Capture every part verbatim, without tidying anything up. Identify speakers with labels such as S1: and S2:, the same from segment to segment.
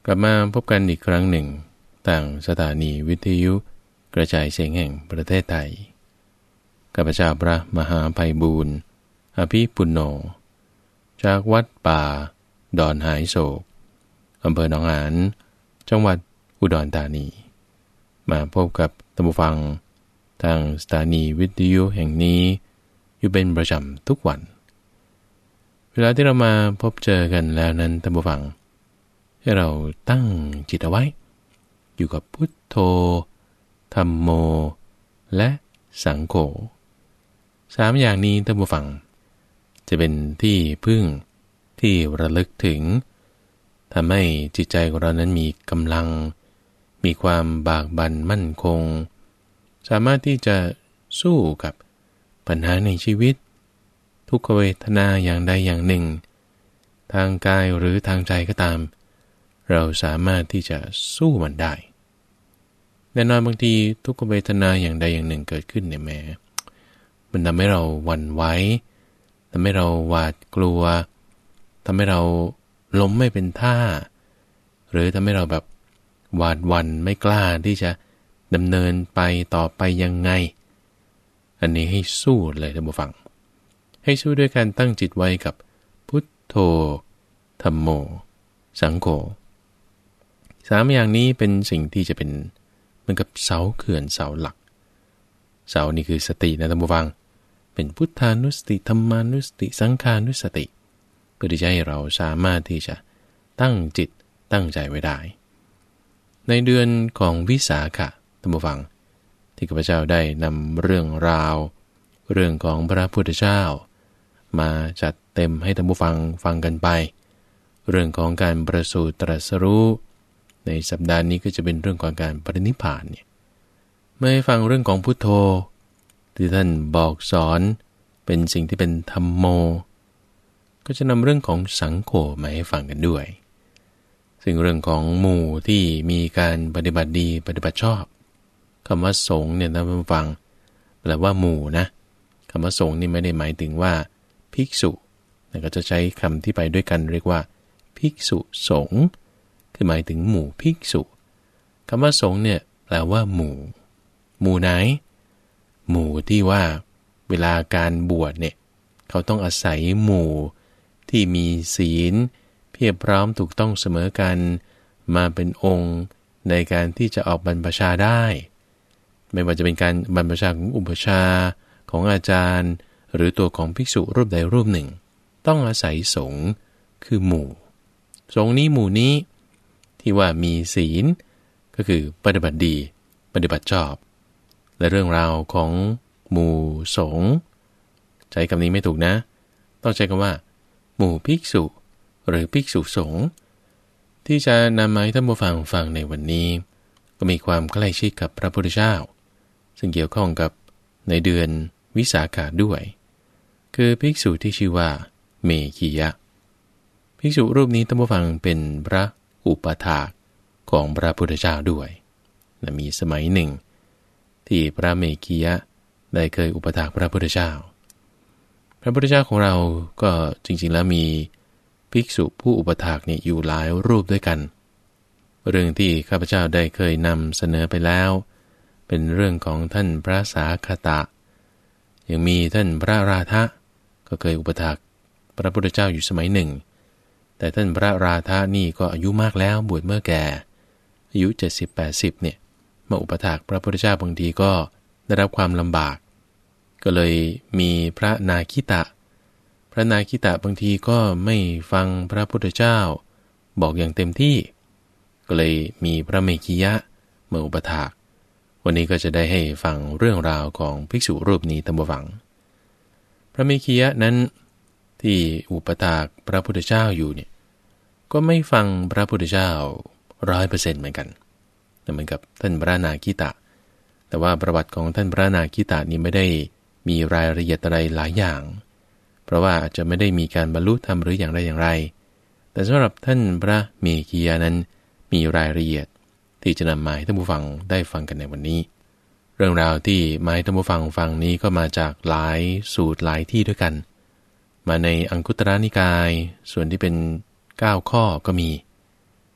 S1: กลับมาพบกันอีกครั้งหนึ่งต่างสถานีวิทยุกระจายเสียงแห่งประเทศไทยข้าพเจ้าพระมหาไพบูลย์อภิปุณโญจากวัดป่าดอนหายโศกอำเภอหนองหานจังหวัดอุดรธานีมาพบกับท่านผู้ฟังทางสถานีวิทยุแห่งนี้อยู่เป็นประจำทุกวันเวลาที่เรามาพบเจอกันแล้วนั้นท่านผู้ฟังให้เราตั้งจิตเอาไว้อยู่กับพุทโธธัมโมและสังโฆสามอย่างนี้ท่านผู้ฟังจะเป็นที่พึ่งที่ระลึกถึงทำให้จิตใจของเรานั้นมีกำลังมีความบากบั่นมั่นคงสามารถที่จะสู้กับปัญหาในชีวิตทุกขเวทนาอย่างใดอย่างหนึ่งทางกายหรือทางใจก็ตามเราสามารถที่จะสู้มันได้แน่นอนบางทีทุกขเวทนาอย่างใดอย่างหนึ่งเกิดขึ้นเนี่ยแม้มันทำให้เราหวั่นไหวทำให้เราหวาดกลัวทำให้เราล้มไม่เป็นท่าหรือทำให้เราแบบหวาดหวั่นไม่กล้าที่จะดำเนินไปต่อไปยังไงอันนี้ให้สู้เลยท่านผู้ฟังให้สู้ด้วยการตั้งจิตไว้กับพุทโธธัมโมสังโฆสามอย่างนี้เป็นสิ่งที่จะเป็นเหมือนกับเสาเขื่อนเสาหลักเสานี่คือสตินะท่านผู้ฟังเป็นพุทธานุสติธัมมานุสติสังฆานุสติเพื่อที่จะให้เราสามารถที่จะตั้งจิตตั้งใจไว้ได้ในเดือนของวิสาขะท่านผู้ฟังที่ข้าพเจ้าได้นำเรื่องราวเรื่องของพระพุทธเจ้ามาจัดเต็มให้ท่านผู้ฟังฟังกันไปเรื่องของการประสูติตรัสรู้ในสัปดาห์นี้ก็จะเป็นเรื่องของการปรินิพพานเนี่ยเมื่อฟังเรื่องของพุทโธที่ท่านบอกสอนเป็นสิ่งที่เป็นธัมโมก็จะนำเรื่องของสังโฆมาให้ฟังกันด้วยซึ่งเรื่องของหมู่ที่มีการปฏิบัติดีปฏิบัติชอบคำว่าสงฆ์เนี่ยท่านผู้ฟังแปลว่าหมู่นะคำว่าสงฆ์นี่ไม่ได้หมายถึงว่าภิกษุแต่ก็จะใช้คำที่ไปด้วยกันเรียกว่าภิกษุสงฆ์คือหมายถึงหมู่ภิกษุคำว่าสงฆ์เนี่ยแปลว่าหมู่หมู่ไหนหมู่ที่ว่าเวลาการบวชเนี่ยเขาต้องอาศัยหมู่ที่มีศีลเพียบพร้อมถูกต้องเสมอกันมาเป็นองค์ในการที่จะออกบรรพชาได้ไม่ว่าจะเป็นการบรรพชาของอุปชาของอาจารย์หรือตัวของภิกษุรูปใดรูปหนึ่งต้องอาศัยสงฆ์คือหมู่สงฆ์นี้หมู่นี้ที่ว่ามีศีลก็คือปฏิบัติดีปฏิบัติชอบและเรื่องราวของหมู่สงฆ์ใช้คำนี้ไม่ถูกนะต้องใช้คำว่าหมู่ภิกษุหรือภิกษุสงฆ์ที่จะนำมาให้ท่านผู้ฟังฟังในวันนี้ก็มีความใกล้ชิดกับพระพุทธเจ้าซึ่งเกี่ยวข้องกับในเดือนวิสาขะด้วยคือภิกษุที่ชื่อว่าเมขียะภิกษุรูปนี้ท่านผู้ฟังเป็นพระอุปถากของพระพุทธเจ้าด้วยและมีสมัยหนึ่งที่พระเมขียะได้เคยอุปถากพระพุทธเจ้าพระพุทธเจ้าของเราก็จริงๆแล้วมีภิกษุผู้อุปถากเนี่ยอยู่หลายรูปด้วยกันเรื่องที่ข้าพเจ้าได้เคยนำเสนอไปแล้วเป็นเรื่องของท่านพระสาคตะยังมีท่านพระราธะก็เคยอุปถากพระพุทธเจ้าอยู่สมัยหนึ่งแต่ท่านพระราธะนี่ก็อายุมากแล้วบวชเมื่อแก่อายุ เจ็ดสิบ แปดสิบ เนี่ยมาอุปถากพระพุทธเจ้าบางทีก็ได้รับความลำบากก็เลยมีพระนาคิตะพระนาคิตะบางทีก็ไม่ฟังพระพุทธเจ้าบอกอย่างเต็มที่ก็เลยมีพระเมขียะมาอุปถากวันนี้ก็จะได้ให้ฟังเรื่องราวของภิกษุรูปนี้ตามฟังพระเมขียะนั้นที่อุปถากพระพุทธเจ้าอยู่เนี่ยก็ไม่ฟังพระพุทธเจ้า ร้อยเปอร์เซ็นต์ เหมือนกันเหมือนกับท่านพระนาคิตะแต่ว่าประวัติของท่านพระนาคิตะนี้ไม่ได้มีรายละเอียดอะไรหลายอย่างเพราะว่าอาจจะไม่ได้มีการบรรลุธรรมหรืออย่างไรอย่างไรแต่สำหรับท่านพระเมขียะนั้นมีรายละเอียดที่จะนำมาให้ท่านผู้ฟังได้ฟังกันในวันนี้เรื่องราวที่มาให้ท่านผู้ฟังฟังนี้ก็มาจากหลายสูตรหลายที่ด้วยกันมาในอังคุตรนิกายส่วนที่เป็นเก้าข้อก็มี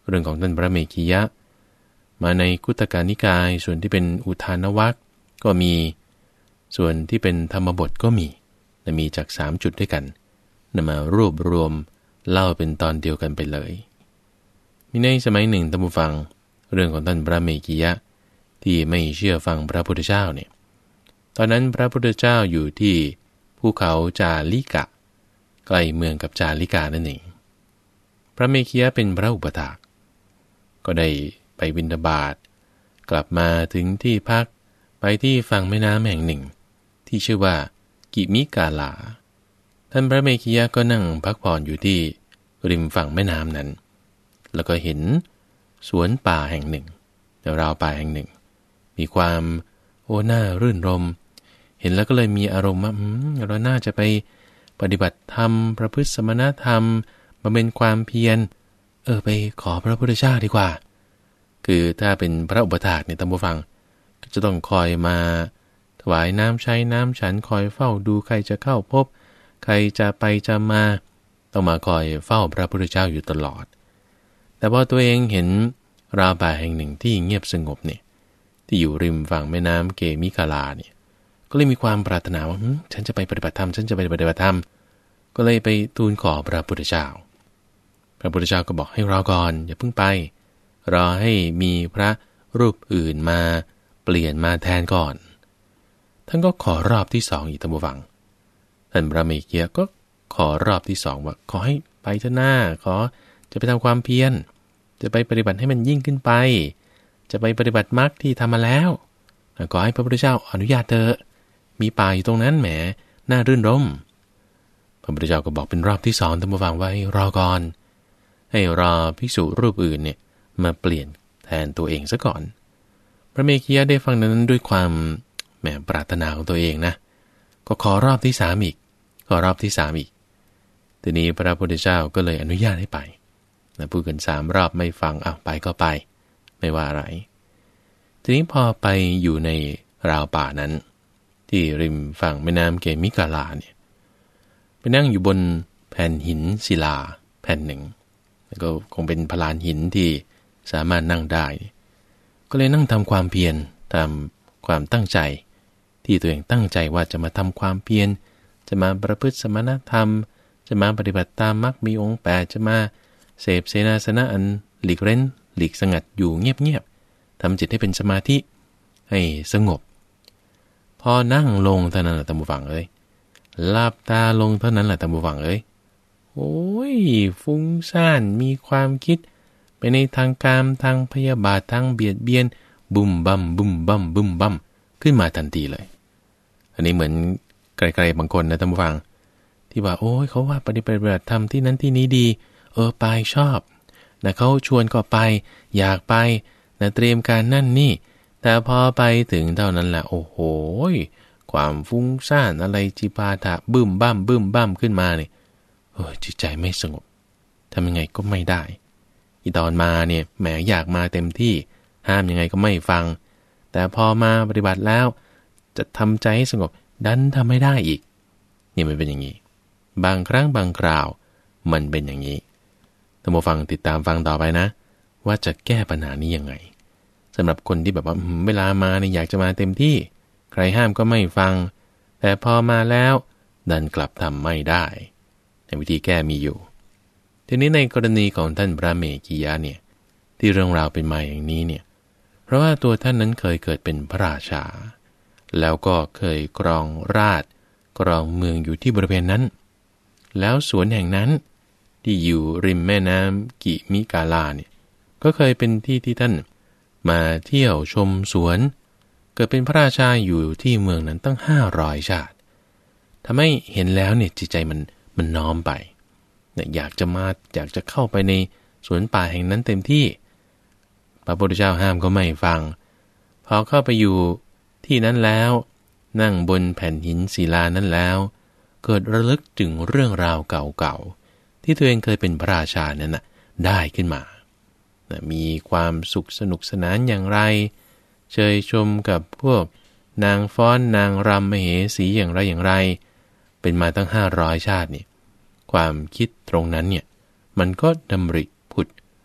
S1: เรื่องของท่านพระเมขียะมาในคุตกนิกายส่วนที่เป็นอุทานวรรคก็มีส่วนที่เป็นธรรมบทก็มีและมีจากสามจุดด้วยกันนำมารวบรวมเล่าเป็นตอนเดียวกันไปเลยมีในสมัยหนึ่งท่านผู้ฟังเรื่องของท่านพระเมขียะที่ไม่เชื่อฟังพระพุทธเจ้าเนี่ยตอนนั้นพระพุทธเจ้าอยู่ที่ภูเขาจาลิกะใกล้เมืองกับจาลิกานั่นเองพระเมขียะเป็นพระอุปถากก็ได้ไปบิณฑบาตกลับมาถึงที่พักไปที่ฝั่งแม่น้ำแห่งหนึ่งที่ชื่อว่ากิมิกาลาท่านพระเมขียะก็นั่งพักผ่อนอยู่ที่ริมฝั่งแม่น้ำนั้นแล้วก็เห็นสวนป่าแห่งหนึ่งราวป่าแห่งหนึ่งมีความโอ้น่ารื่นรมเห็นแล้วก็เลยมีอารมณ์ว่าเราน่าจะไปปฏิบัติธรรมประพฤติสมณธรรมมาเป็นความเพียรเออไปขอพระพุทธเจ้าดีกว่าคือถ้าเป็นพระอุปถากเนี่ยท่านผู้ฟังก็จะต้องคอยมาถวายน้ำใช้น้ำฉันคอยเฝ้าดูใครจะเข้าพบใครจะไปจะมาต้องมาคอยเฝ้าพระพุทธเจ้าอยู่ตลอดแต่พอตัวเองเห็นราวป่าแห่งหนึ่งที่เงียบสงบเนี่ยที่อยู่ริมฝั่งแม่น้ำเกมิกาลาเนี่ยก็เลยมีความปรารถนาว่าฉันจะไปปฏิบัติธรรมฉันจะไปปฏิบัติธรรมก็เลยไปทูลขอพระพุทธเจ้าพระพุทธเจ้าก็บอกให้รอก่อนอย่าเพิ่งไปรอให้มีพระรูปอื่นมาเปลี่ยนมาแทนก่อนท่านก็ขอรอบที่สองอีกท่านผู้ฟังท่านพระเมขียะก็ขอรอบที่สองว่าขอให้ไปเถอะหน้าขอจะไปทำความเพียรจะไปปฏิบัติให้มันยิ่งขึ้นไปจะไปปฏิบัติมรรคที่ทำมาแล้วขอให้พระพุทธเจ้าอนุญาตเถอะมีป่าอยู่ตรงนั้นแหมน่ารื่นรมพระพุทธเจ้าก็บอกเป็นรอบที่สองท่านผู้ฟังว่าให้รอก่อนให้รอภิกษุรูปอื่นเนี่ยมาเปลี่ยนแทนตัวเองซะก่อนพระเมขียะได้ฟังนั้นด้วยความแหมปรารถนาของตัวเองนะก็ขอรอบที่สามอีกขอรอบที่สามอีกทีนี้พระพุทธเจ้าก็เลยอนุญาตให้ไปนะพูดกันสามรอบไม่ฟังอ้าวไปก็ไปไม่ว่าอะไรทีนี้พอไปอยู่ในราวป่านั้นที่ริมฝั่งแม่น้ำเกมิกาลาเนี่ยไปนั่งอยู่บนแผ่นหินศิลาแผ่นหนึ่งแล้วก็คงเป็นพลานหินที่สามารถนั่งได้ก็เลยนั่งทำความเพียรตามความตั้งใจที่ตัวเองตั้งใจว่าจะมาทำความเพียรจะมาประพฤติสมณธรรมจะมาปฏิบัติตามมรรคมีองค์แปดจะมาเสพเสนาสนะอันหลีกเร้นหลีกสงัดอยู่เงียบๆทำจิตให้เป็นสมาธิให้สงบพอนั่งลงเท่านั้นแหละท่านผู้ฟังเอ้ยหลับตาลงเท่านั้นแหละท่านผู้ฟังเอ้ยโอ้ยฟุ้งซ่านมีความคิดไปในทางกามทางพยาบาททางเบียดเบียนบุ่มบั่มบุ่มบั่มบุ่มบั่มขึ้นมาทันทีเลยอันนี้เหมือนไกลๆบางคนนะท่านผู้ฟังที่ว่าโอ้ยเขาว่าปฏิบัติธรรมที่นั้นที่นี้ดีเออไปชอบนะเขาชวนก็ไปอยากไปนะเตรียมการนั่นนี่แต่พอไปถึงเท่านั้นแหละโอ้โหความฟุ้งซ่านอะไรจิปาถะบึ้มบั่มบึ้มบั่มขึ้นมาเนี่ยโอ้ยจิตใจไม่สงบทำยังไงก็ไม่ได้อีตอนมาเนี่ยแหมอยากมาเต็มที่ห้ามยังไงก็ไม่ฟังแต่พอมาปฏิบัติแล้วจะทำใจให้สงบดันทำไม่ได้อีกนี่มันเป็นอย่างนี้บางครั้งบางคราวมันเป็นอย่างนี้ท่านผู้ฟังติดตามฟังต่อไปนะว่าจะแก้ปัญหานี้ยังไงสำหรับคนที่แบบว่าเวลามาเนี่ยอยากจะมาเต็มที่ใครห้ามก็ไม่ฟังแต่พอมาแล้วดันกลับทำไม่ได้ในวิธีแก้มีอยู่ทีนี้ในกรณีของท่านพระเมขียะเนี่ยที่เรื่องราวเป็นมาอย่างนี้เนี่ยเพราะว่าตัวท่านนั้นเคยเกิดเป็นพระราชาแล้วก็เคยครองราชย์ครองเมืองอยู่ที่บริเวณนั้นแล้วสวนแห่งนั้นที่อยู่ริมแม่น้ำกิมิกาลาเนี่ยก็เคยเป็นที่ที่ท่านมาเที่ยวชมสวนเกิดเป็นพระราชาอยู่ที่เมืองนั้นตั้งห้าร้อยชาติทำให้เห็นแล้วเนี่ยจิตใจมันมันน้อมไปเนี่ยอยากจะมาอยากจะเข้าไปในสวนป่าแห่งนั้นเต็มที่พระพุทธเจ้าห้ามก็ไม่ฟังพอเข้าไปอยู่ที่นั้นแล้วนั่งบนแผ่นหินศิลานั้นแล้วเกิดระลึกถึงเรื่องราวเก่าๆที่ตัวเองเคยเป็นพระราชานั้นน่ะได้ขึ้นมามีความสุขสนุกสนานอย่างไรเชยชมกับพวกนางฟ้อนนางรำมเหสีอย่างไรอย่างไรเป็นมาตั้งห้าร้อยชาตินี่ความคิดตรงนั้นเนี่ยมันก็ดำริผุด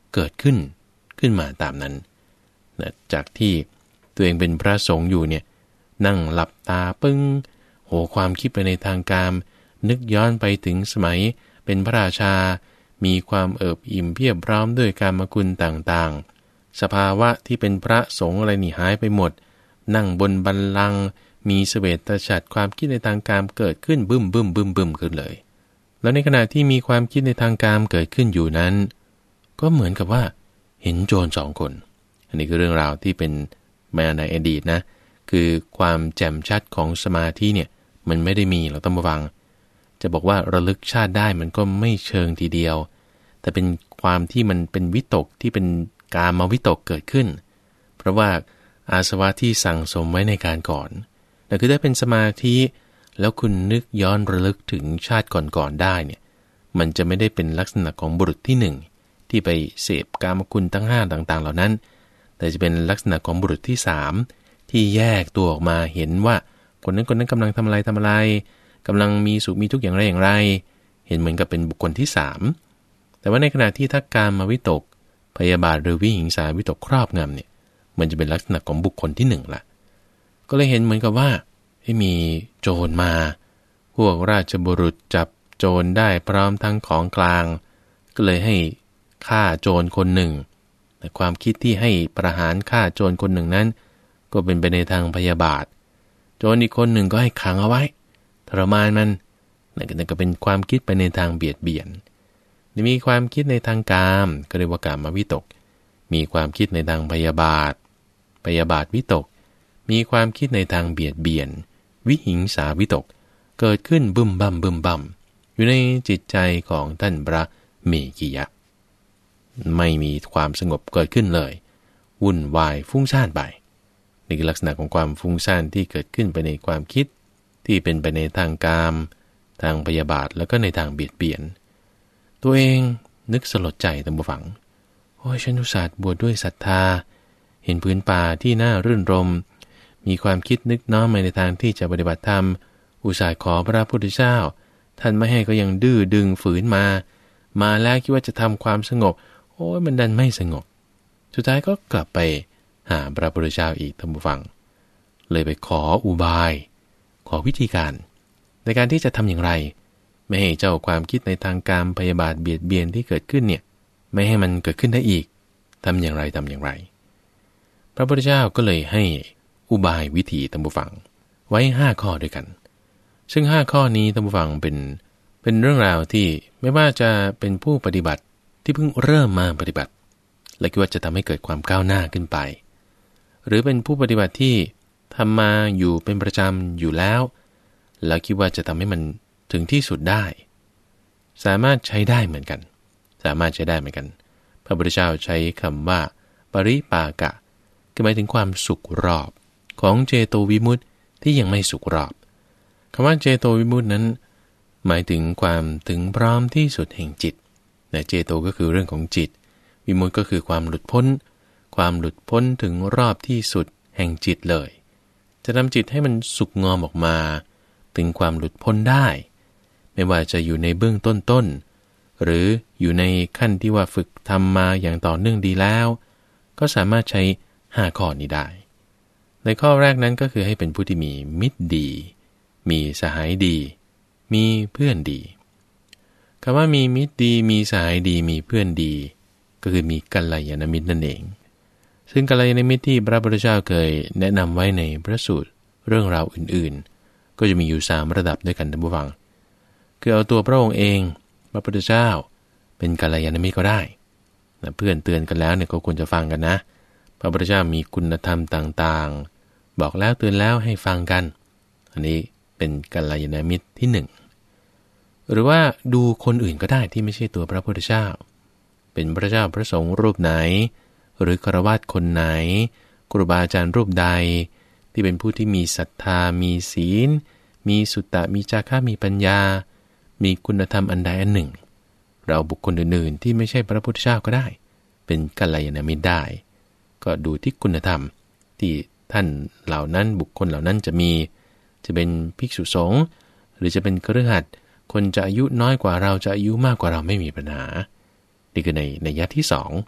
S1: เกิดขึ้นขึ้นมาตามนั้นนะจากที่ตัวเองเป็นพระสงฆ์อยู่เนี่ยนั่งหลับตาปึ้งโหความคิดไปในทางกามนึกย้อนไปถึงสมัยเป็นพระราชามีความเอิบอิ่มเพียบพร้อมด้วยกามคุณต่างๆสภาวะที่เป็นพระสงฆ์อะไรนี่หายไปหมดนั่งบนบัลลังก์มีเสวตฉัตรความคิดในทางกามเกิดขึ้นบึ้มบึ้มบึ้มบึ้มขึ้นเลยแล้วในขณะที่มีความคิดในทางกามเกิดขึ้นอยู่นั้นก็เหมือนกับว่าเห็นโจรสองคนอันนี้คือเรื่องราวที่เป็นมาในอดีตนะคือความแจ่มชัดของสมาธิเนี่ยมันไม่ได้มีเราต้องมาฟังจะบอกว่าระลึกชาติได้มันก็ไม่เชิงทีเดียวแต่เป็นความที่มันเป็นวิตกที่เป็นกามวิตกเกิดขึ้นเพราะว่าอาสวะที่สั่งสมไว้ในการก่อนแต่คือถ้าเป็นสมาธิแล้วคุณนึกย้อนระลึกถึงชาติก่อนๆได้เนี่ยมันจะไม่ได้เป็นลักษณะของบุรุษที่หนึ่งที่ไปเสพกามคุณทั้งห้าต่างๆเหล่านั้นแต่จะเป็นลักษณะของบุรุษที่สามที่แยกตัวออกมาเห็นว่าคนนั้นคนนั้นกำลังทำอะไรทำอะไรกำลังมีสุขมีทุกข์อย่างไรอย่างไรเห็นเหมือนกับเป็นบุคคลที่สามแต่ว่าในขณะที่ถ้ากามวิตกพยาบาทหรือวิหิงสาวิตกครอบงำเนี่ยมันจะเป็นลักษณะของบุคคลที่หนึ่งละก็เลยเห็นเหมือนกับว่าให้มีโจรมาพวกราชบุรุษจับโจรได้พร้อมทั้งของกลางก็เลยให้ฆ่าโจรคนหนึ่งแต่ความคิดที่ให้ประหารฆ่าโจรคนหนึ่งนั้นก็เป็นไปในทางพยาบาทโจรอีกคนหนึ่งก็ให้ขังเอาไว้ทรมานมันนั่นก็เป็นความคิดไปในทางเบียดเบียนมีความคิดในทางกามก็เรียกว่ากามวิตกมีความคิดในทางพยาบาทพยาบาทวิตกมีความคิดในทางเบียดเบียนวิหิงสาวิตกเกิดขึ้นบึ้มบั่มบึ้มบั่มอยู่ในจิตใจของท่านพระเมกิยะไม่มีความสงบเกิดขึ้นเลยวุ่นวายฟุ้งซ่านไปนี่คือลักษณะของความฟุ้งซ่านที่เกิดขึ้นไปในความคิดที่เป็นไปในทางกามทางพยาบาทแล้วก็ในทางเบียดเบียนตัวเองนึกสลดใจตามผู้ฟังโอ้ยฉันอุตส่าห์บวชด้วยศรัทธาเห็นพื้นป่าที่น่ารื่นรมมีความคิดนึกน้อมไปในทางที่จะปฏิบัติธรรมอุตส่าห์ขอพระพุทธเจ้าท่านไม่ให้ก็ยังดื้อดึงฝืนมามาแล้วคิดว่าจะทำความสงบโอ้ยมันดันไม่สงบสุดท้ายก็กลับไปหาพระพุทธเจ้าอีกท่านผู้ฟังเลยไปขออุบายขอวิธีการในการที่จะทำอย่างไรไม่ให้เจ้าความคิดในทางกามพยาบาทเบียดเบียนที่เกิดขึ้นเนี่ยไม่ให้มันเกิดขึ้นได้อีกทำอย่างไรทำอย่างไรพระพุทธเจ้าก็เลยให้อุบายวิธีท่านผู้ฟังไว้ห้าข้อด้วยกันซึ่งห้าข้อนี้ท่านผู้ฟังเป็นเป็นเรื่องราวที่ไม่ว่าจะเป็นผู้ปฏิบัติที่เพิ่งเริ่มมาปฏิบัติและคิดว่าจะทำให้เกิดความก้าวหน้าขึ้นไปหรือเป็นผู้ปฏิบัติที่ทำมาอยู่เป็นประจำอยู่แล้วแล้วคิดว่าจะทำให้มันถึงที่สุดได้สามารถใช้ได้เหมือนกันสามารถใช้ได้เหมือนกันพระพุทธเจ้าใช้คำว่าปริปากะคือหมายถึงความสุขรอบของเจโตวิมุตติที่ยังไม่สุขรอบคำว่าเจโตวิมุตตินั้นหมายถึงความถึงพร้อมที่สุดแห่งจิตแต่เจโตก็คือเรื่องของจิตวิมุตติก็คือความหลุดพ้นความหลุดพ้นถึงรอบที่สุดแห่งจิตเลยจะทำจิตให้มันสุขงอมออกมาถึงความหลุดพ้นได้ไม่ว่าจะอยู่ในเบื้องต้นๆหรืออยู่ในขั้นที่ว่าฝึกทำมาอย่างต่อเนื่องดีแล้วก็สามารถใช้ห้าข้อนี้ได้ในข้อแรกนั้นก็คือให้เป็นผู้ที่มีมิตรดีมีสหายดีมีเพื่อนดีคำว่ามีมิตรดีมีสหายดีมีเพื่อนดีก็คือมีกัลยาณมิตรนั่นเองซึ่งกัลยาณมิตรที่พระพุทธเจ้าเคยแนะนำไว้ในพระสูตรเรื่องราวอื่นๆก็จะมีอยู่สามระดับด้วยกันท่านผู้ฟังคือเอาตัวพระองค์เองพระพุทธเจ้าเป็นกัลยาณมิตรก็ได้นะเพื่อนเตือนกันแล้วเนี่ยก็ควรจะฟังกันนะพระพุทธเจ้ามีคุณธรรมต่างๆบอกแล้วเตือนแล้วให้ฟังกันอันนี้เป็นกัลยาณมิตรที่หนึ่งหรือว่าดูคนอื่นก็ได้ที่ไม่ใช่ตัวพระพุทธเจ้าเป็นพระเจ้าพระสงฆ์รูปไหนหรือฆราวาสคนไหนครูบาอาจารย์รูปใดที่เป็นผู้ที่มีศรัทธามีศีลมีสุตตะมีจาคะมีปัญญามีคุณธรรมอันใดอันหนึ่งเราบุคคลอื่นๆที่ไม่ใช่พระพุทธเจ้าก็ได้เป็นกัลยาณมิตรได้ก็ดูที่คุณธรรมที่ท่านเหล่านั้นบุคคลเหล่านั้นจะมีจะเป็นภิกษุสงฆ์หรือจะเป็นคฤหัสถ์คนจะอายุน้อยกว่าเราจะอายุมากกว่าเราไม่มีปัญหานี่คือในในยะที่สอง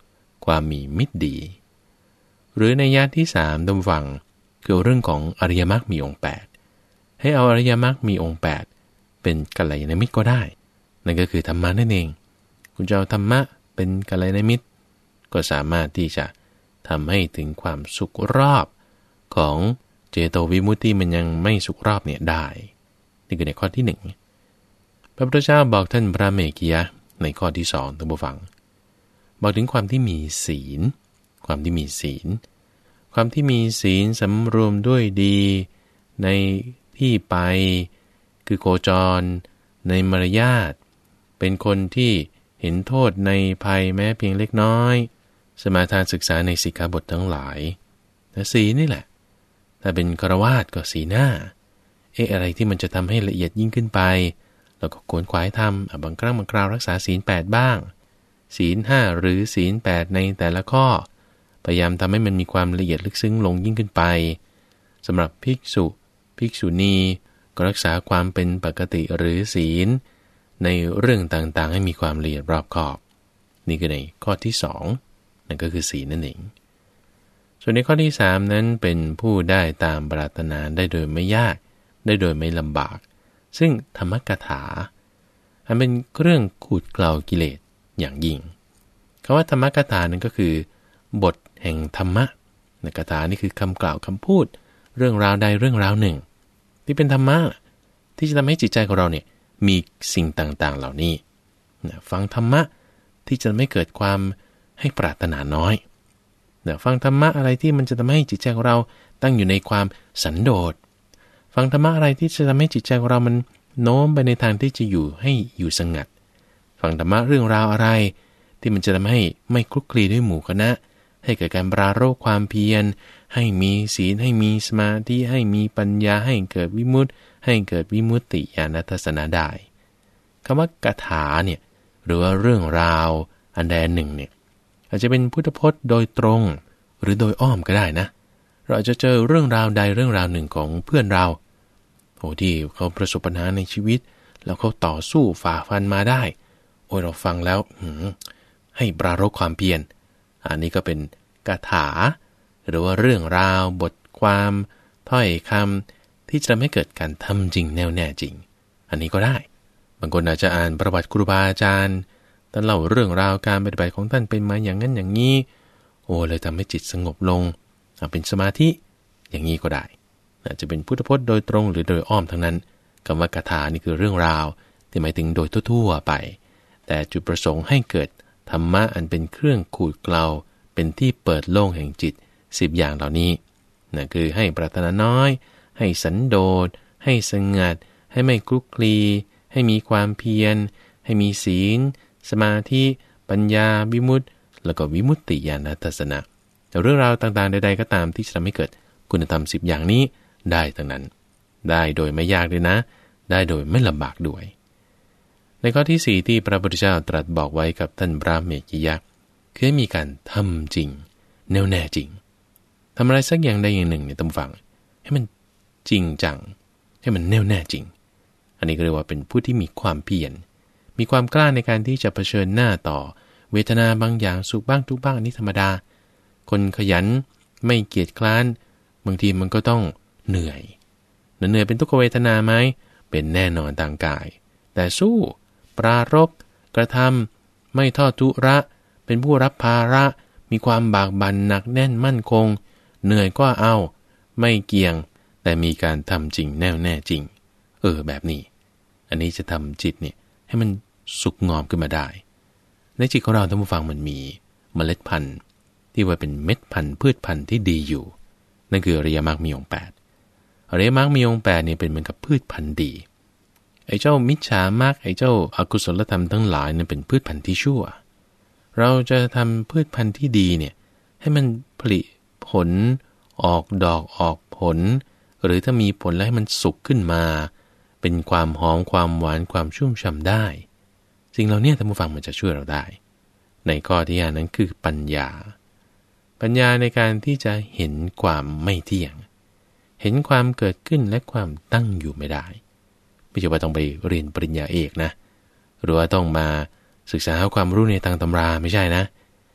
S1: ความมีมิตรดีหรือในยะที่สามดำฟังคือเรื่องของอริยมรรคมีองค์แปดให้เอาอริยมรรคมีองค์แปดเป็นกัลยาณมิตรก็ได้นั่นก็คือธรรมะนั่นเองคุณจะเอาธรรมะเป็นกัลยาณมิตรก็สามารถที่จะทำให้ถึงความสุขรอบของเจโตวิมุตติมันยังไม่สุขรอบเนี่ยได้นี่คือในข้อที่หนึ่งพระพุทธเจ้าบอกท่านพระเมกิยะในข้อที่สองท่านผู้ฟังบอกถึงความที่มีศีลความที่มีศีลความที่มีศีลสำรวมด้วยดีในที่ไปคือโคจรในมารยาทเป็นคนที่เห็นโทษในภัยแม้เพียงเล็กน้อยสมาทานศึกษาในสิกขาบททั้งหลายแต่ศีลนี่แหละถ้าเป็นฆราวาสก็ศีลห้าเอ๊ะอะไรที่มันจะทำให้ละเอียดยิ่งขึ้นไปแล้วก็ขวนขวายทำบางครั้งบางคราวรักษาศีลแปดบ้างศีลห้าหรือศีลแปดในแต่ละข้อพยายามทำให้มันมีความละเอียดลึกซึ้งลงยิ่งขึ้นไปสำหรับภิกษุภิกษุณีก็รักษาความเป็นปกติหรือศีลในเรื่องต่างๆให้มีความละเอียดรอบคอบนี่คือในข้อที่สองนั่นก็คือศีลนั่นเองส่วนในข้อที่สามนั้นเป็นผู้ได้ตามปรารถนาได้โดยไม่ยากได้โดยไม่ลำบากซึ่งธรรมกถาอันเป็นเครื่องขูดเกลากิเลสอย่างยิ่งคำว่าธรรมกถานั้นก็คือบทแห่งธรรมะในกถานี่คือคำกล่าวคำพูดเรื่องราวใดเรื่องราวหนึ่งที่เป็นธรรมะที่จะทำให้จิตใจของเราเนี่ยมีสิ่งต่างๆเหล่านี้ฟังธรรมะที่จะไม่เกิดความให้ปรารถนาน้อยฟังธรรมะอะไรที่มันจะทำให้จิตใจของเราตั้งอยู่ในความสันโดษฟังธรรมะอะไรที่จะทำให้จิตใจของเรามันโน้มไปในทางที่จะอยู่ให้อยู่สงัดฟังธรรมะเรื่องราวอะไรที่มันจะทำให้ไม่คลุกคลีด้วยหมู่คณะให้เกิดการปราโรคความเพียรให้มีศีลให้มีสมาธิให้มีปัญญาให้เกิดวิมุตติให้เกิดวิมุตติญาณทัศนะได้คำว่ากถาเนี่ยหรือว่าเรื่องราวอันใดอันหนึ่งเนี่ยอาจจะเป็นพุทธพจน์โดยตรงหรือโดยอ้อมก็ได้นะเราจะเจอเรื่องราวใดเรื่องราวหนึ่งของเพื่อนเราโอ้ที่เขาประสบปัญหาในชีวิตแล้วเขาต่อสู้ฝ่าฟันมาได้โอ้ยเราฟังแล้วให้ปรารภความเพียรอันนี้ก็เป็นกถาหรือว่าเรื่องราวบทความถ้อยคำที่จะทำให้เกิดการทำจริงแน่วแน่จริงอันนี้ก็ได้บางคนอาจจะอ่านประวัติครูบาอาจารย์ท่านเล่าเรื่องราวการปฏิบัติของท่านเป็นมาอย่างนั้นอย่างนี้โอ้เลยทำให้จิตสงบลงเป็นสมาธิอย่างนี้ก็ได้อาจจะเป็นพุทธพจน์โดยตรงหรือโดยอ้อมทั้งนั้นคำว่ากถานี่คือเรื่องราวที่หมายถึงโดยทั่วๆไปแต่จุดประสงค์ให้เกิดธรรมะอันเป็นเครื่องขูดเกลาเป็นที่เปิดโล่งแห่งจิตสิบอย่างเหล่านี้นะคือให้ปรารถนาน้อยให้สันโดษให้สงัดให้ไม่คลุกคลีให้มีความเพียรให้มีศีลสมาธิปัญญาวิมุตติแล้วก็วิมุตติญาณทัศนะแต่เรื่องราวต่างๆใดๆก็ตามที่จะทำให้เกิดคุณธรรมสิบอย่างนี้ได้ทั้งนั้นได้โดยไม่ยากเลยนะได้โดยไม่ลำบากด้วยในข้อที่สี่ที่พระพุทธเจ้าตรัสบอกไว้กับท่านพระเมกิยะคือให้มีการทำจริงแน่วแน่จริงทำอะไรสักอย่างใดอย่างหนึ่งเนี่ยต้องฟังให้มันจริงจังให้มันแน่วแน่จริงอันนี้ก็เรียกว่าเป็นผู้ที่มีความเพียรมีความกล้าในการที่จะเผชิญหน้าต่อเวทนาบางอย่างสุขบ้างทุกบ้างอันนี้ธรรมดาคนขยันไม่เกียจคร้านบางทีมันก็ต้องเหนื่อยเหนื่อยเป็นทุกขเวทนาไหมเป็นแน่นอนทางกายแต่สู้ปรารภกระทำไม่ทอดทุระเป็นผู้รับภาระมีความบากบั่นหนักแน่นมั่นคงเหนื่อยก็เอาไม่เกี่ยงแต่มีการทำจริงแน่วแน่จริงเออแบบนี้อันนี้จะทำจิตเนี่ยให้มันสุกงอมขึ้นมาได้ในจิตของเราท่านผู้ฟังมันมีเมล็ดพันธุ์ที่ว่าเป็นเม็ดพันธุ์พืชพันธุ์ที่ดีอยู่นั่นคืออริยมรรคมีองค์แปดอริยมรรคมีองค์แปดเนี่ยเป็นเหมือนกับพืชพันธุ์ดีไอ้เจ้ามิจฉามรรคไอ้เจ้าอกุศลธรรมทั้งหลายนั้นเป็นพืชพันธุ์ที่ชั่วเราจะทำพืชพันธุ์ที่ดีเนี่ยให้มันผลิผลออกดอกออกผลหรือถ้ามีผลแล้วให้มันสุกขึ้นมาเป็นความหอมความหวานความชุ่มฉ่ำได้สิ่งเหล่านี้ท่านผู้ฟังมันจะช่วยเราได้ในข้อที่ห้านั้นคือปัญญาปัญญาในการที่จะเห็นความไม่เที่ยงเห็นความเกิดขึ้นและความตั้งอยู่ไม่ได้ไม่ใช่ว่าต้องไปเรียนปริญญาเอกนะหรือว่าต้องมาศึกษาความรู้ในทางตำราไม่ใช่นะ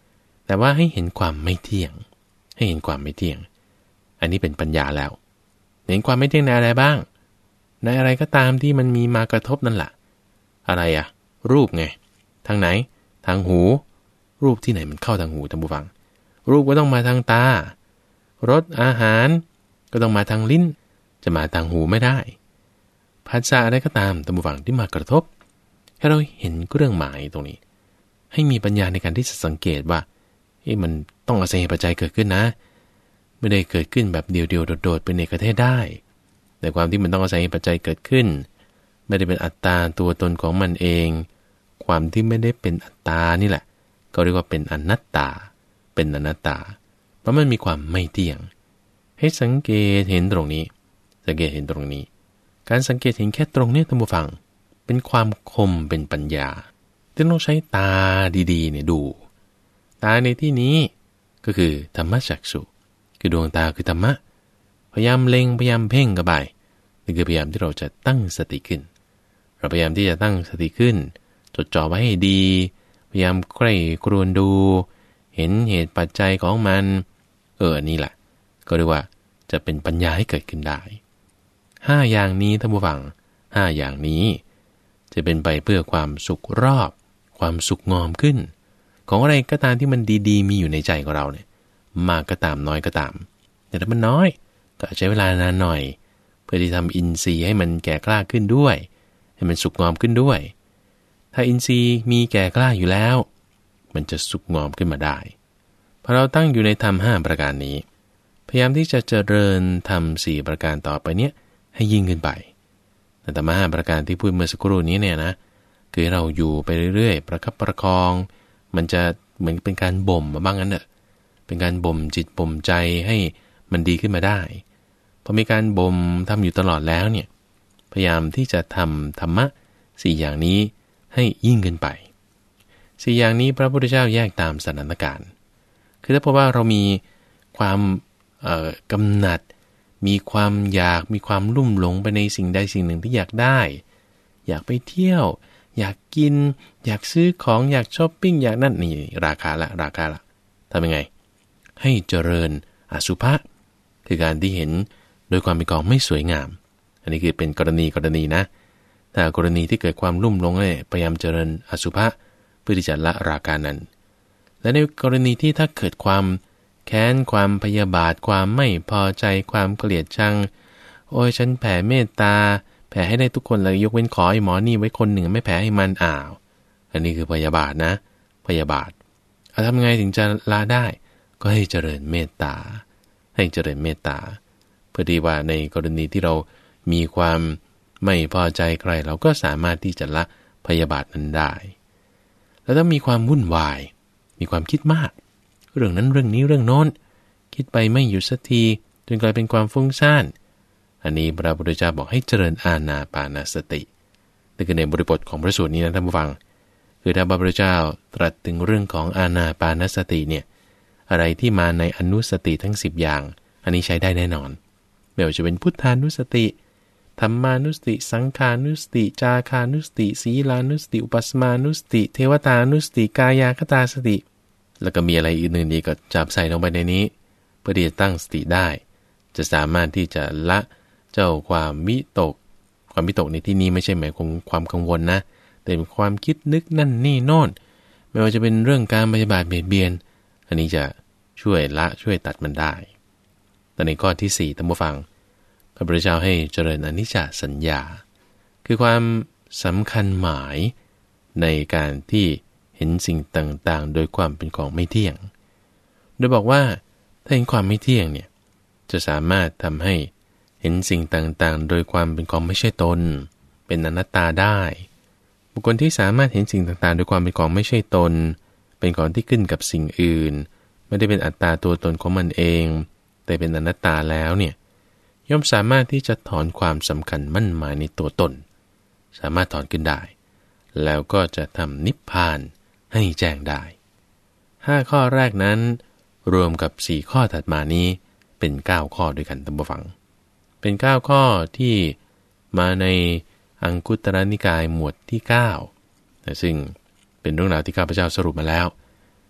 S1: แต่ว่าให้เห็นความไม่เที่ยงให้เห็นความไม่เที่ยงอันนี้เป็นปัญญาแล้วเห็นความไม่เที่ยงในอะไรบ้างในอะไรก็ตามที่มันมีมากระทบนั่นแหละอะไรอะรูปไงทางไหนทางหูรูปที่ไหนมันเข้าทางหูท่านผู้ฟังรูปก็ต้องมาทางตารสอาหารก็ต้องมาทางลิ้นจะมาทางหูไม่ได้ภาษาอะไรก็ตามท่านผู้ฟังที่มากระทบให้เราเห็นเครื่องหมายตรงนี้ให้มีปัญญาในการที่จะสังเกตว่าเอ๊ะมันต้องอาศัยปัจจัยเกิดขึ้นนะไม่ได้เกิดขึ้นแบบเดียวๆโดดๆเป็นเอกเทศได้แต่ความที่มันต้องอาศัยปัจจัยเกิดขึ้นไม่ได้เป็นอัตตาตัวตนของมันเองความที่ไม่ได้เป็นอัตตานี่แหละก็เรียกว่าเป็นอนัตตาเป็นอนัตตาเพราะมันมีความไม่เที่ยงให้สังเกตเห็นตรงนี้สังเกตเห็นตรงนี้การสังเกตเห็นแค่ตรงนี้ท่านผู้ฟังเป็นความคมเป็นปัญญาที่ต้องใช้ตาดีๆเนี่ยดูตาในที่นี้ก็คือธรรมจักษุคือดวงตาคือธรรมะพยายามเล็งพยายามเพ่งเข้าไปนี่คือพยายามที่เราจะตั้งสติขึ้นเราพยายามที่จะตั้งสติขึ้นจดจ่อไว้ให้ดีพยายามใกล้ครวญดูเห็นเหตุปัจจัยของมันเออนี่แหละก็เรียกว่าจะเป็นปัญญาให้เกิดขึ้นได้ห้าอย่างนี้ท่านผู้ฟังห้าอย่างนี้จะเป็นไปเพื่อความสุขรอบความสุขงอมขึ้นของอะไรก็ตามที่มันดีๆมีอยู่ในใจของเราเนี่ยมากก็ตามน้อยก็ตามแต่ถ้ามันน้อยก็ใช้เวลานานหน่อยเพื่อที่ทำอินทรีย์ให้มันแก่กล้าขึ้นด้วยให้มันสุขงอมขึ้นด้วยถ้าอินทรีย์มีแก่กล้าอยู่แล้วมันจะสุขงอมขึ้นมาได้พอเราตั้งอยู่ในธรรมห้าประการนี้พยายามที่จะเจริญธรรมสี่ประการต่อไปเนี้ยให้ยิ่งขึ้นไปแต่ธรรมห้าประการที่พูดเมื่อสักครู่นี้เนี่ยนะคือเราอยู่ไปเรื่อยๆประคับประคองมันจะเหมือนเป็นการบ่มมาบ้างงั้นเนอะเป็นการบ่มจิตบ่มใจให้มันดีขึ้นมาได้พอมีการบ่มทำอยู่ตลอดแล้วเนี่ยพยายามที่จะทำธรรมะสี่อย่างนี้ให้ยิ่งขึ้นไปสี่อย่างนี้พระพุทธเจ้าแยกตามสถานการณ์คือถ้าพบว่าเรามีความกำหนัดมีความอยากมีความลุ่มหลงไปในสิ่งใดสิ่งหนึ่งที่อยากได้อยากไปเที่ยวอยากกินอยากซื้อของอยากช้อปปิ้งอยากนั่นนี่ราคาละราคาละทำยังไงให้เจริญอสุภะคือการที่เห็นโดยความเป็นกองไม่สวยงามอันนี้คือเป็นกรณีกรณีนะแต่กรณีที่เกิดความลุ่มหลงเนี่ยพยายามเจริญอสุภะเพื่อที่จะละราคานั้นและในกรณีที่ถ้าเกิดความแค้นความพยาบาทความไม่พอใจความเกลียดชังโอ้ยฉันแผ่เมตตาแผ่ให้ได้ทุกคนเลยยกเว้นขอไอ้หมอนี่ไว้คนหนึ่งไม่แผ่ให้มันอ้าวอันนี้คือพยาบาทนะพยาบาทเอาทำไงถึงจะละได้ก็ให้เจริญเมตตาให้เจริญเมตตาเพื่อที่ว่าในกรณีที่เรามีความไม่พอใจใครเราก็สามารถที่จะละพยาบาทนั้นได้แล้วถ้ามีความวุ่นวายมีความคิดมากเรื่องนั้นเรื่องนี้เรื่องโน้นคิดไปไม่หยุดสักทีจนกลายเป็นความฟุ้งซ่านอันนี้พระพุทธเจ้าบอกให้เจริญอานาปานสตินี่คือในบริบทของพระสูตรนี้นะท่านผู้ฟังคือถ้าพระพุทธเจ้าตรัสถึงเรื่องของอานาปานสติเนี่ยอะไรที่มาในอนุสติทั้งสิบอย่างอันนี้ใช้ได้แน่นอนไม่ว่าจะเป็นพุทธานุสติธัมมานุสติสังขานุสติจาคานุสติศีลานุสติอุปัสมานุสติเทวตานุสติกายาคตาสติแล้วก็มีอะไรอื่นๆอีกก็จับใส่ลงไปในนี้เพื่อที่จะตั้งสติได้จะสามารถที่จะละเจ้าความวิตกความวิตกในที่นี้ไม่ใช่หมายความความกังวลนะแต่เป็นความคิดนึกนั่นนี่โน่นไม่ว่าจะเป็นเรื่องการปฏิบัติเบียดเบียนอันนี้จะช่วยละช่วยตัดมันได้แต่ในข้อที่สี่ท่านผู้ฟังพระพุทธเจ้าให้เจริญอนิจจสัญญาคือความสำคัญหมายในการที่เห็นสิ่งต่างๆโดยความเป็นของไม่เที่ยงโดยบอกว่าถ้าเห็นความไม่เที่ยงเนี่ยจะสามารถทำให้เห็นสิ่งต่างๆโดยความเป็นของไม่ใช่ตนเป็นอนัตตาได้บุคคลที่สามารถเห็นสิ่งต่างๆโดยความเป็นของไม่ใช่ตนเป็นของที่ขึ้นกับสิ่งอื่นไม่ได้เป็นอัตตาตัวตนของมันเองแต่เป็นอนัตตาแล้วเนี่ยย่อมสามารถที่จะถอนความสำคัญมั่นหมายในตัวตนสามารถถอนขึ้นได้แล้วก็จะทำนิพพานให้แจ้งได้ห้าข้อแรกนั้นรวมกับสี่ข้อถัดมานี้เป็นเก้าข้อด้วยกันท่านผู้ฟังเป็นเก้าข้อที่มาในอังคุตตรนิกายหมวดที่เก้าซึ่งเป็นเรื่องราวที่ข้าพเจ้าสรุปมาแล้ว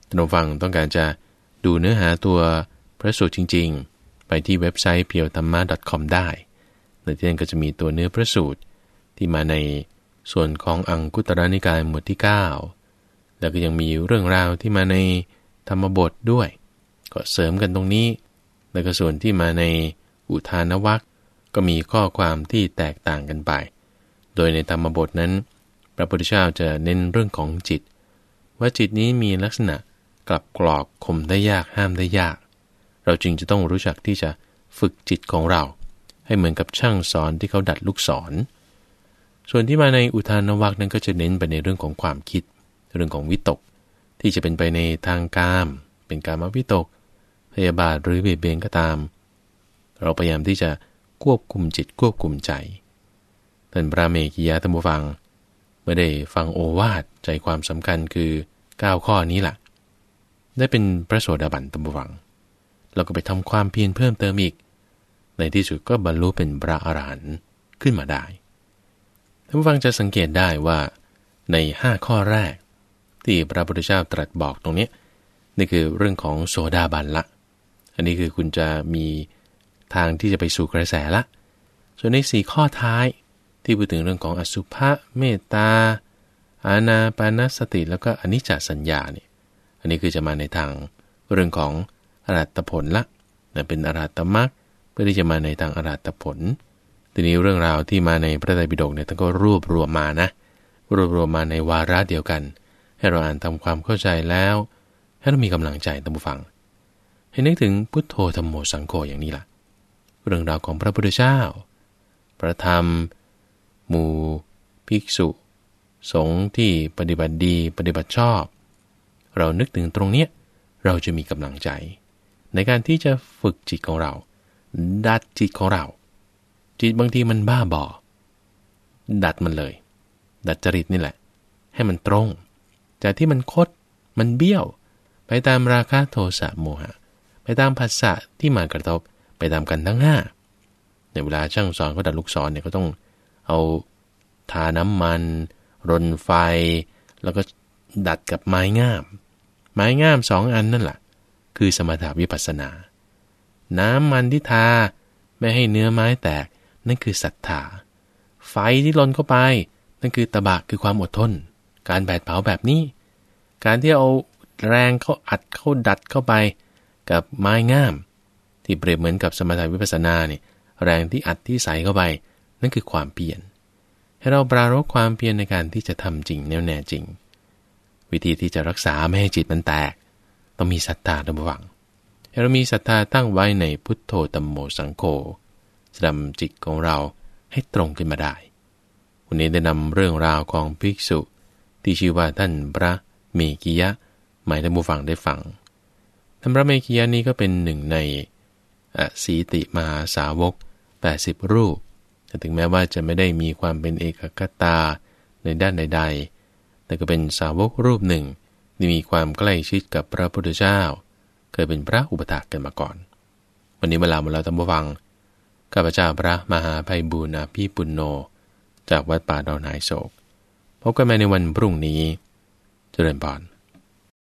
S1: ท่านผู้ฟังต้องการจะดูเนื้อหาตัวพระสูตรจริงๆไปที่เว็บไซต์ เพียวธรรมะ .com ได้ในที่นั้นก็จะมีตัวเนื้อพระสูตรที่มาในส่วนของอังคุตรนิกายหมวดที่เก้าแล้วก็ยังมีเรื่องราวที่มาในธรรมบทด้วยก็เสริมกันตรงนี้แล้วก็ส่วนที่มาในอุทานวรรคก็มีข้อความที่แตกต่างกันไปโดยในธรรมบทนั้นพระพุทธเจ้าจะเน้นเรื่องของจิตว่าจิตนี้มีลักษณะกลับกรอกข่มได้ยากห้ามได้ยากเราจึงจะต้องรู้จักที่จะฝึกจิตของเราให้เหมือนกับช่างสอนที่เขาดัดลูกศรส่วนที่มาในอุทานวรรคนั้นก็จะเน้นไปในเรื่องของความคิดเรื่องของวิตกที่จะเป็นไปในทางกามเป็นกามวิตกพยาบาทหรือเบียดเบียนก็ตามเราพยายามที่จะควบคุมจิตควบคุมใจท่านพระเมกิยะท่านผู้ฟังเมื่อได้ฟังโอวาทใจความสำคัญคือเก้าข้อนี้ล่ะได้เป็นพระโสดาบันท่านผู้ฟังเราก็ไปทำความเพียรเพิ่มเติมอีกในที่สุดก็บรรลุเป็นพระอรหันต์ขึ้นมาได้ท่านผู้ฟังจะสังเกตได้ว่าในห้าข้อแรกที่พระพุทธเจ้าตรัสบอกตรงนี้นี่คือเรื่องของโสดาบันละอันนี้คือคุณจะมีทางที่จะไปสู่กระแสละส่วนในสี่ข้อท้ายที่พูดถึงเรื่องของอสุภะเมตตาอานาปานสติแล้วก็อนิจจสัญญาเนี่ยอันนี้คือจะมาในทางเรื่องของอรหัตผลละนะเป็นอรหัตมรรคเพื่อที่จะมาในทางอรหัตผลทีนี้เรื่องราวที่มาในพระไตรปิฎกเนี่ยท่านก็รวบรวมมานะรวบรวมมาในวาระเดียวกันให้เราอ่านทำความเข้าใจแล้วให้เรามีกำลังใจท่านผู้ฟังให้นึกถึงพุทโธธัมโมสังโฆอย่างนี้ล่ะเรื่องราวของพระพุทธเจ้าพระธรรมหมู่ภิกษุสงฆ์ที่ปฏิบัติดีปฏิบัติชอบเรานึกถึงตรงเนี้ยเราจะมีกำลังใจในการที่จะฝึกจิตของเราดัดจิตของเราจิตบางทีมันบ้าบอดัดมันเลยดัดจริตนี่แหละให้มันตรงจากที่มันคดมันเบี้ยวไปตามราคะโทสะโมหะไปตามภาษาที่มากระทบไปตามกันทั้งห้าในเวลาช่างสอนเขาดัดลูกศรเนี่ยก็ต้องเอาทาน้ำมันรนไฟแล้วก็ดัดกับไม้งามไม้งามสองอันนั่นแหละคือสมถะวิปัสสนาน้ำมันที่ทาไม่ให้เนื้อไม้แตกนั่นคือศรัทธาไฟที่ลนเข้าไปนั่นคือตบะคือความอดทนการแผดเผาแบบนี้การที่เอาแรงเข้าอัดเข้าดัดเข้าไปกับไม้งามที่เปรียบเหมือนกับสมถะวิปัสสนาเนี่ยแรงที่อัดที่ใส่เข้าไปนั่นคือความเพียรให้เราปรารภความเพียรในการที่จะทำจริงแน่แน่จริงวิธีที่จะรักษาไม่ให้จิตมันแตกต้องมีศรัทธาตั้งหวังให้เรามีศรัทธาตั้งไว้ในพุทโธธัมโมสังโฆจะทำจิตของเราให้ตรงขึ้นมาได้วันนี้ได้นำเรื่องราวของภิกษุที่ชื่อว่าท่านพระเมกิยะหมายท่านผู้ฟังได้ฟังท่านพระเมกิยะนี้ก็เป็นหนึ่งในอสีติมหาสาวกแปดสิบรูปแต่ถึงแม้ว่าจะไม่ได้มีความเป็นเอกคตาในด้านใดๆแต่ก็เป็นสาวกรูปหนึ่งที่มีความใกล้ชิดกับพระพุทธเจ้าเคยเป็นพระอุปถากกันมาก่อนวันนี้เวลาหมดแล้วท่านผู้ฟังข้าพเจ้าพระมหาไพบูลย์อภิปุณโญจากวัดป่าดอนหายโศกพบกันใหม่ในวันพรุ่งนี้เจริญพร